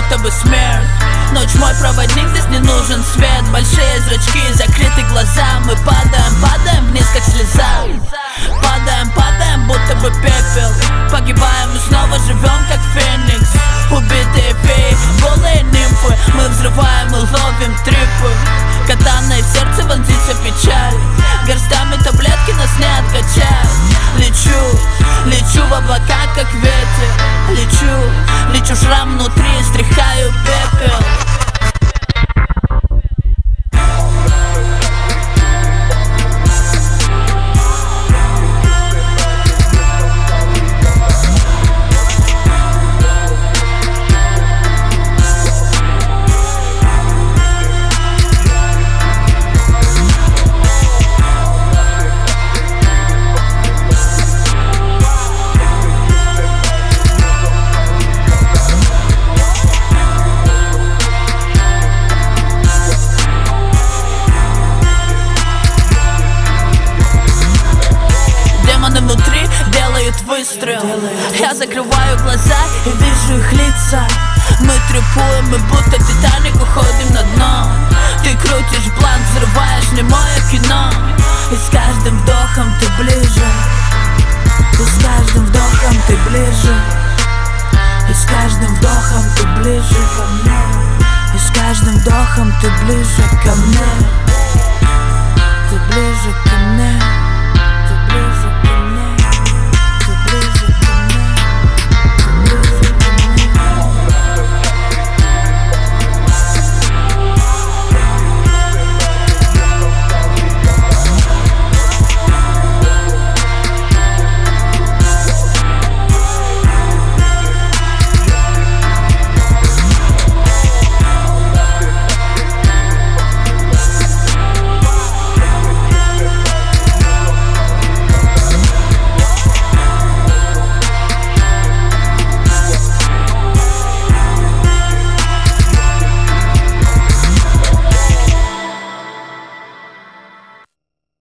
будто бы смерть. Ночь мой проводник, здесь не нужен свет. Большие зрачки, закрыты глаза. Мы падаем, падаем вниз, как слеза. Падаем, падаем, будто бы пепел. Погибаем и снова живем, как феникс. Убитые феи, голые нимфы. Мы взрываем и ловим трипы. Катаной в сердце вонзится печаль. Горстами таблетки нас не откачают. Лечу, лечу в облака, как ветер. Лечу, лечу, шрам внутри, стряхаю пепел. Внутри делают выстрел. Я закрываю глаза и вижу их лица. Мы трепуем, мы будто Титаник уходим на дно. Ты крутишь бланк, взрываешь немое кино. И с каждым вдохом ты ближе. И с каждым вдохом ты ближе. И с каждым вдохом ты ближе ко мне. И с каждым вдохом ты ближе ко мне. Ты ближе ко мне.